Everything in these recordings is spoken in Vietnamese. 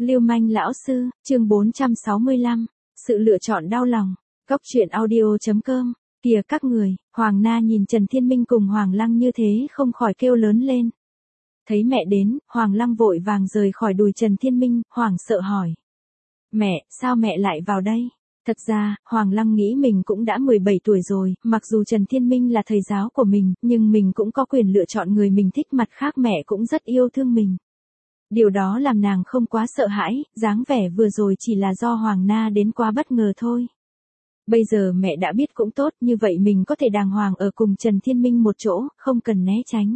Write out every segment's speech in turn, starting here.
Lưu manh lão sư, chương 465, sự lựa chọn đau lòng. Góc truyện audio.com. Kìa các người, Hoàng Na nhìn Trần Thiên Minh cùng Hoàng Lăng như thế không khỏi kêu lớn lên. Thấy mẹ đến, Hoàng Lăng vội vàng rời khỏi đùi Trần Thiên Minh, hoảng sợ hỏi. Mẹ, sao mẹ lại vào đây? Thật ra, Hoàng Lăng nghĩ mình cũng đã 17 tuổi rồi, mặc dù Trần Thiên Minh là thầy giáo của mình, nhưng mình cũng có quyền lựa chọn người mình thích, mặt khác mẹ cũng rất yêu thương mình. Điều đó làm nàng không quá sợ hãi, dáng vẻ vừa rồi chỉ là do Hoàng Na đến quá bất ngờ thôi. Bây giờ mẹ đã biết cũng tốt, như vậy mình có thể đàng hoàng ở cùng Trần Thiên Minh một chỗ, không cần né tránh.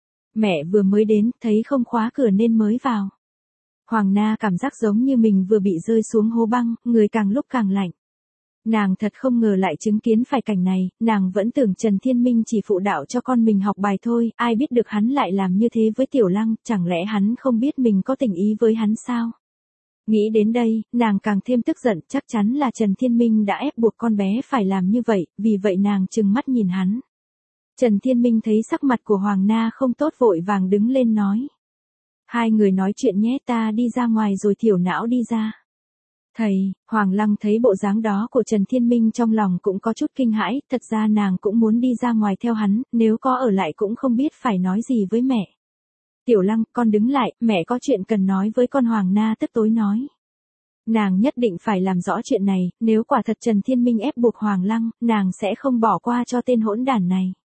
Mẹ vừa mới đến, thấy không khóa cửa nên mới vào. Hoàng Na cảm giác giống như mình vừa bị rơi xuống hố băng, người càng lúc càng lạnh. Nàng thật không ngờ lại chứng kiến phải cảnh này, nàng vẫn tưởng Trần Thiên Minh chỉ phụ đạo cho con mình học bài thôi, ai biết được hắn lại làm như thế với Tiểu Lăng, chẳng lẽ hắn không biết mình có tình ý với hắn sao? Nghĩ đến đây, nàng càng thêm tức giận, chắc chắn là Trần Thiên Minh đã ép buộc con bé phải làm như vậy, vì vậy nàng trừng mắt nhìn hắn. Trần Thiên Minh thấy sắc mặt của Hoàng Na không tốt vội vàng đứng lên nói. Hai người nói chuyện nhé, ta đi ra ngoài rồi Tiểu Não đi ra. Thầy, Hoàng Lăng thấy bộ dáng đó của Trần Thiên Minh trong lòng cũng có chút kinh hãi, thật ra nàng cũng muốn đi ra ngoài theo hắn, nếu có ở lại cũng không biết phải nói gì với mẹ. Tiểu Lăng, con đứng lại, mẹ có chuyện cần nói với con. Hoàng Na tức tối nói. Nàng nhất định phải làm rõ chuyện này, nếu quả thật Trần Thiên Minh ép buộc Hoàng Lăng, nàng sẽ không bỏ qua cho tên hỗn đản này.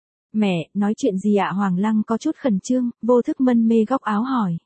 Mẹ, nói chuyện gì ạ? Hoàng Lăng có chút khẩn trương, vô thức mân mê góc áo hỏi.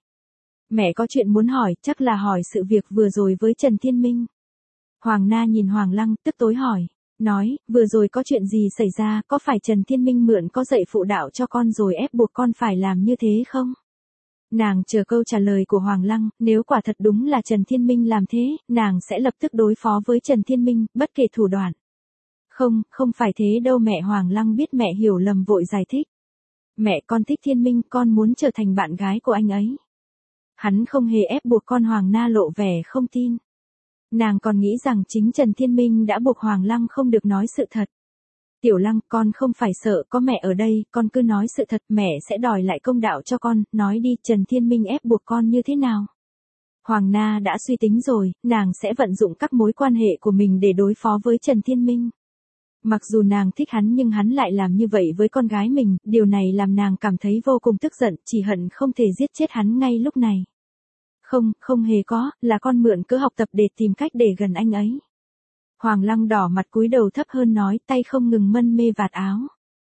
Mẹ có chuyện muốn hỏi, chắc là hỏi sự việc vừa rồi với Trần Thiên Minh. Hoàng Na nhìn Hoàng Lăng, tức tối hỏi. Nói, vừa rồi có chuyện gì xảy ra, có phải Trần Thiên Minh mượn có dạy phụ đạo cho con rồi ép buộc con phải làm như thế không? Nàng chờ câu trả lời của Hoàng Lăng, nếu quả thật đúng là Trần Thiên Minh làm thế, nàng sẽ lập tức đối phó với Trần Thiên Minh, bất kể thủ đoạn. Không, không phải thế đâu mẹ. Hoàng Lăng biết mẹ hiểu lầm vội giải thích. Mẹ, con thích Thiên Minh, con muốn trở thành bạn gái của anh ấy. Hắn không hề ép buộc con. Hoàng Na lộ vẻ không tin. Nàng còn nghĩ rằng chính Trần Thiên Minh đã buộc Hoàng Lăng không được nói sự thật. Tiểu Lăng, con không phải sợ, có mẹ ở đây, con cứ nói sự thật, mẹ sẽ đòi lại công đạo cho con, nói đi, Trần Thiên Minh ép buộc con như thế nào? Hoàng Na đã suy tính rồi, nàng sẽ vận dụng các mối quan hệ của mình để đối phó với Trần Thiên Minh. Mặc dù nàng thích hắn nhưng hắn lại làm như vậy với con gái mình, điều này làm nàng cảm thấy vô cùng tức giận, chỉ hận không thể giết chết hắn ngay lúc này. Không, không hề có, là con mượn cớ học tập để tìm cách để gần anh ấy. Hoàng Lăng đỏ mặt cúi đầu thấp hơn nói, tay không ngừng mân mê vạt áo.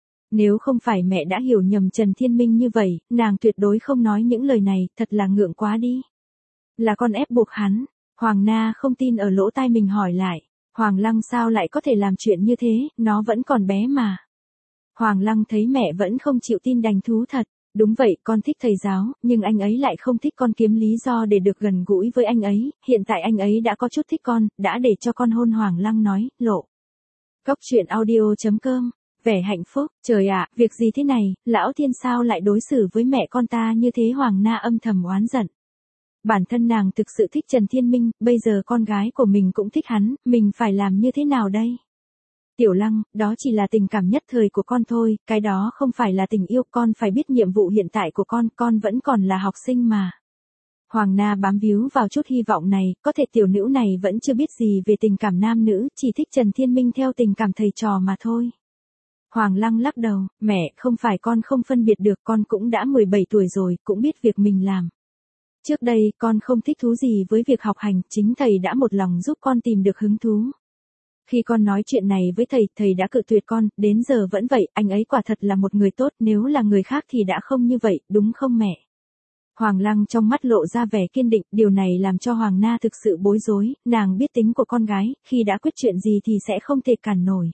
Nếu không phải mẹ đã hiểu nhầm Trần Thiên Minh như vậy, nàng tuyệt đối không nói những lời này, thật là ngượng quá đi. Là con ép buộc hắn. Hoàng Na không tin ở lỗ tai mình hỏi lại. Hoàng Lăng sao lại có thể làm chuyện như thế, nó vẫn còn bé mà. Hoàng Lăng thấy mẹ vẫn không chịu tin đành thú thật. Đúng vậy, con thích thầy giáo, nhưng anh ấy lại không thích con, kiếm lý do để được gần gũi với anh ấy, hiện tại anh ấy đã có chút thích con, đã để cho con hôn. Hoàng Lăng nói, lộ. Góc truyện audio.com, vẻ hạnh phúc, trời ạ, việc gì thế này, lão thiên sao lại đối xử với mẹ con ta như thế? Hoàng Na âm thầm oán giận. Bản thân nàng thực sự thích Trần Thiên Minh, bây giờ con gái của mình cũng thích hắn, mình phải làm như thế nào đây? Tiểu Lăng, đó chỉ là tình cảm nhất thời của con thôi, cái đó không phải là tình yêu, con phải biết nhiệm vụ hiện tại của con vẫn còn là học sinh mà. Hoàng Na bám víu vào chút hy vọng này, có thể tiểu nữ này vẫn chưa biết gì về tình cảm nam nữ, chỉ thích Trần Thiên Minh theo tình cảm thầy trò mà thôi. Hoàng Lăng lắc đầu, mẹ, không phải con không phân biệt được, con cũng đã 17 tuổi rồi, cũng biết việc mình làm. Trước đây, con không thích thú gì với việc học hành, chính thầy đã một lòng giúp con tìm được hứng thú. Khi con nói chuyện này với thầy, thầy đã cự tuyệt con, đến giờ vẫn vậy, anh ấy quả thật là một người tốt, nếu là người khác thì đã không như vậy, đúng không mẹ? Hoàng Lăng trong mắt lộ ra vẻ kiên định, điều này làm cho Hoàng Na thực sự bối rối, nàng biết tính của con gái, khi đã quyết chuyện gì thì sẽ không thể cản nổi.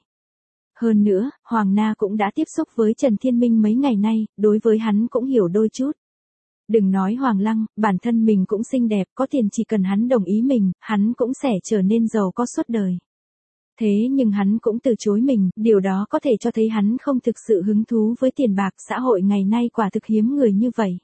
Hơn nữa, Hoàng Na cũng đã tiếp xúc với Trần Thiên Minh mấy ngày nay, đối với hắn cũng hiểu đôi chút. Đừng nói Hoàng Lăng, bản thân mình cũng xinh đẹp, có tiền, chỉ cần hắn đồng ý mình, hắn cũng sẽ trở nên giàu có suốt đời. Thế nhưng hắn cũng từ chối mình, điều đó có thể cho thấy hắn không thực sự hứng thú với tiền bạc, xã hội ngày nay quả thực hiếm người như vậy.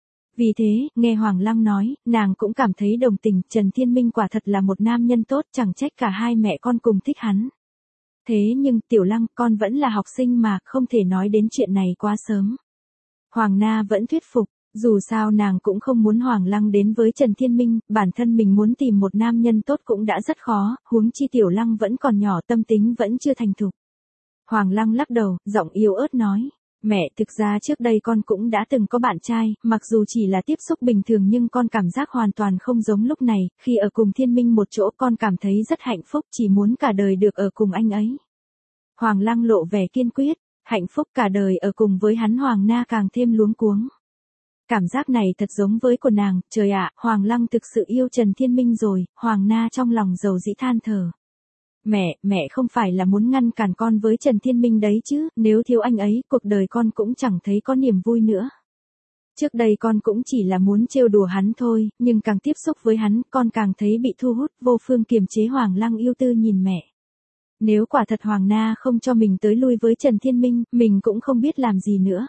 Vì thế, nghe Hoàng Lăng nói, nàng cũng cảm thấy đồng tình, Trần Thiên Minh quả thật là một nam nhân tốt, chẳng trách cả hai mẹ con cùng thích hắn. Thế nhưng, Tiểu Lăng, con vẫn là học sinh mà, không thể nói đến chuyện này quá sớm. Hoàng Na vẫn thuyết phục, Dù sao nàng cũng không muốn Hoàng Lăng đến với Trần Thiên Minh, bản thân mình muốn tìm một nam nhân tốt cũng đã rất khó, huống chi Tiểu Lăng vẫn còn nhỏ, tâm tính vẫn chưa thành thục. Hoàng Lăng lắc đầu, giọng yếu ớt nói, mẹ, thực ra trước đây con cũng đã từng có bạn trai, mặc dù chỉ là tiếp xúc bình thường nhưng con cảm giác hoàn toàn không giống lúc này, khi ở cùng Thiên Minh một chỗ con cảm thấy rất hạnh phúc, chỉ muốn cả đời được ở cùng anh ấy. Hoàng Lăng lộ vẻ kiên quyết, hạnh phúc cả đời ở cùng với hắn. Hoàng Na càng thêm luống cuống. Cảm giác này thật giống với của nàng, trời ạ, Hoàng Lăng thực sự yêu Trần Thiên Minh rồi. Hoàng Na trong lòng dầu dĩ than thở. Mẹ không phải là muốn ngăn cản con với Trần Thiên Minh đấy chứ, nếu thiếu anh ấy, cuộc đời con cũng chẳng thấy có niềm vui nữa. Trước đây con cũng chỉ là muốn trêu đùa hắn thôi, nhưng càng tiếp xúc với hắn, con càng thấy bị thu hút, vô phương kiềm chế. Hoàng Lăng yêu tư nhìn mẹ. Nếu quả thật Hoàng Na không cho mình tới lui với Trần Thiên Minh, mình cũng không biết làm gì nữa.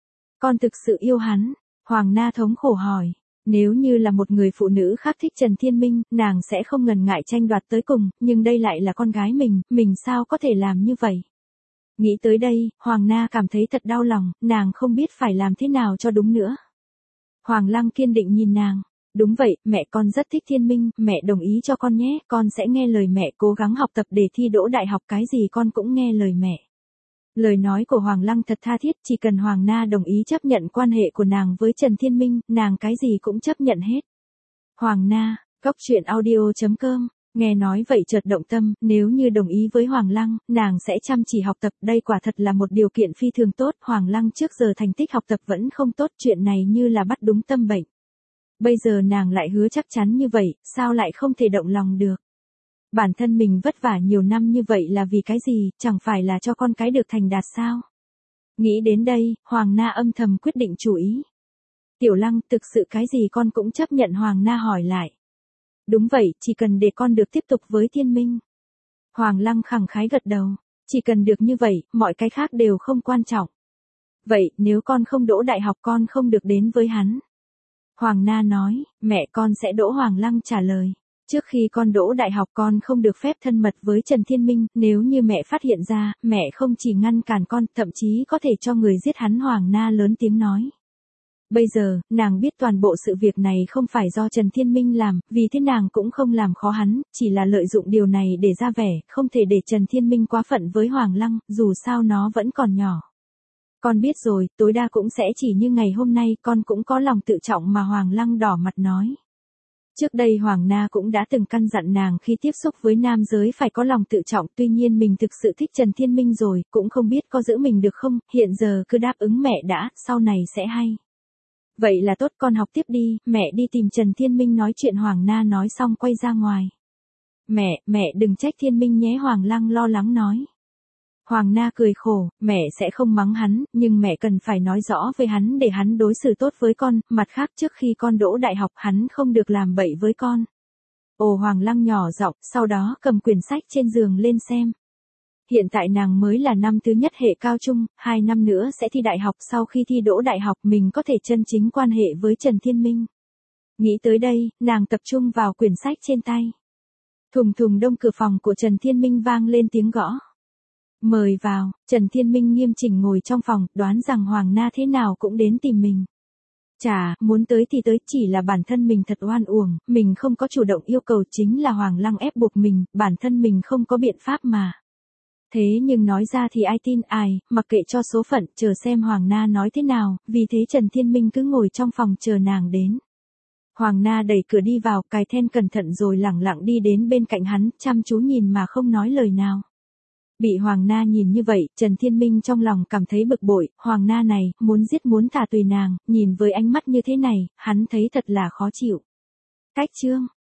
Con thực sự yêu hắn. Hoàng Na thống khổ hỏi. Nếu như là một người phụ nữ khác thích Trần Thiên Minh, nàng sẽ không ngần ngại tranh đoạt tới cùng, nhưng đây lại là con gái mình sao có thể làm như vậy? Nghĩ tới đây, Hoàng Na cảm thấy thật đau lòng, nàng không biết phải làm thế nào cho đúng nữa. Hoàng Lăng kiên định nhìn nàng. Đúng vậy, mẹ, con rất thích Thiên Minh, mẹ đồng ý cho con nhé, con sẽ nghe lời mẹ, cố gắng học tập để thi đỗ đại học, cái gì con cũng nghe lời mẹ. Lời nói của Hoàng Lăng thật tha thiết, chỉ cần Hoàng Na đồng ý chấp nhận quan hệ của nàng với Trần Thiên Minh, nàng cái gì cũng chấp nhận hết. Hoàng Na, coctruyện.audio.com, nghe nói vậy chợt động tâm, nếu như đồng ý với Hoàng Lăng, nàng sẽ chăm chỉ học tập, đây quả thật là một điều kiện phi thường tốt. Hoàng Lăng trước giờ thành tích học tập vẫn không tốt, chuyện này như là bắt đúng tâm bệnh. Bây giờ nàng lại hứa chắc chắn như vậy, sao lại không thể động lòng được? Bản thân mình vất vả nhiều năm như vậy là vì cái gì, chẳng phải là cho con cái được thành đạt sao? Nghĩ đến đây, Hoàng Na âm thầm quyết định chủ ý. Tiểu Lăng, thực sự cái gì con cũng chấp nhận? Hoàng Na hỏi lại. Đúng vậy, chỉ cần để con được tiếp tục với Thiên Minh. Hoàng Lăng khẳng khái gật đầu. Chỉ cần được như vậy, mọi cái khác đều không quan trọng. Vậy, nếu con không đỗ đại học con không được đến với hắn. Hoàng Na nói, mẹ, con sẽ đỗ. Hoàng Lăng trả lời. Trước khi con đỗ đại học con không được phép thân mật với Trần Thiên Minh, nếu như mẹ phát hiện ra, mẹ không chỉ ngăn cản con, thậm chí có thể cho người giết hắn. Hoàng Na lớn tiếng nói. Bây giờ, nàng biết toàn bộ sự việc này không phải do Trần Thiên Minh làm, vì thế nàng cũng không làm khó hắn, chỉ là lợi dụng điều này để ra vẻ, không thể để Trần Thiên Minh quá phận với Hoàng Lăng, dù sao nó vẫn còn nhỏ. Con biết rồi, tối đa cũng sẽ chỉ như ngày hôm nay, con cũng có lòng tự trọng mà. Hoàng Lăng đỏ mặt nói. Trước đây Hoàng Na cũng đã từng căn dặn nàng khi tiếp xúc với nam giới phải có lòng tự trọng, tuy nhiên mình thực sự thích Trần Thiên Minh rồi, cũng không biết có giữ mình được không, hiện giờ cứ đáp ứng mẹ đã, sau này sẽ hay. Vậy là tốt, con học tiếp đi, mẹ đi tìm Trần Thiên Minh nói chuyện. Hoàng Na nói xong quay ra ngoài. Mẹ đừng trách Thiên Minh nhé. Hoàng Lăng lo lắng nói. Hoàng Na cười khổ, mẹ sẽ không mắng hắn, nhưng mẹ cần phải nói rõ với hắn để hắn đối xử tốt với con, mặt khác trước khi con đỗ đại học hắn không được làm bậy với con. Ồ, Hoàng Lăng nhỏ giọng, sau đó cầm quyển sách trên giường lên xem. Hiện tại nàng mới là năm thứ nhất hệ cao trung, 2 năm nữa sẽ thi đại học, sau khi thi đỗ đại học mình có thể chân chính quan hệ với Trần Thiên Minh. Nghĩ tới đây, nàng tập trung vào quyển sách trên tay. Thùng thùng đông, cửa phòng của Trần Thiên Minh vang lên tiếng gõ. Mời vào. Trần Thiên Minh nghiêm chỉnh ngồi trong phòng, đoán rằng Hoàng Na thế nào cũng đến tìm mình. Chà, muốn tới thì tới, chỉ là bản thân mình thật oan uổng, mình không có chủ động yêu cầu, chính là Hoàng Lăng ép buộc mình, bản thân mình không có biện pháp mà. Thế nhưng nói ra thì ai tin ai, mặc kệ cho số phận, chờ xem Hoàng Na nói thế nào, vì thế Trần Thiên Minh cứ ngồi trong phòng chờ nàng đến. Hoàng Na đẩy cửa đi vào, cài then cẩn thận rồi lẳng lặng đi đến bên cạnh hắn, chăm chú nhìn mà không nói lời nào. Bị Hoàng Na nhìn như vậy, Trần Thiên Minh trong lòng cảm thấy bực bội, Hoàng Na này, muốn giết muốn thả tùy nàng, nhìn với ánh mắt như thế này, hắn thấy thật là khó chịu. Cách chương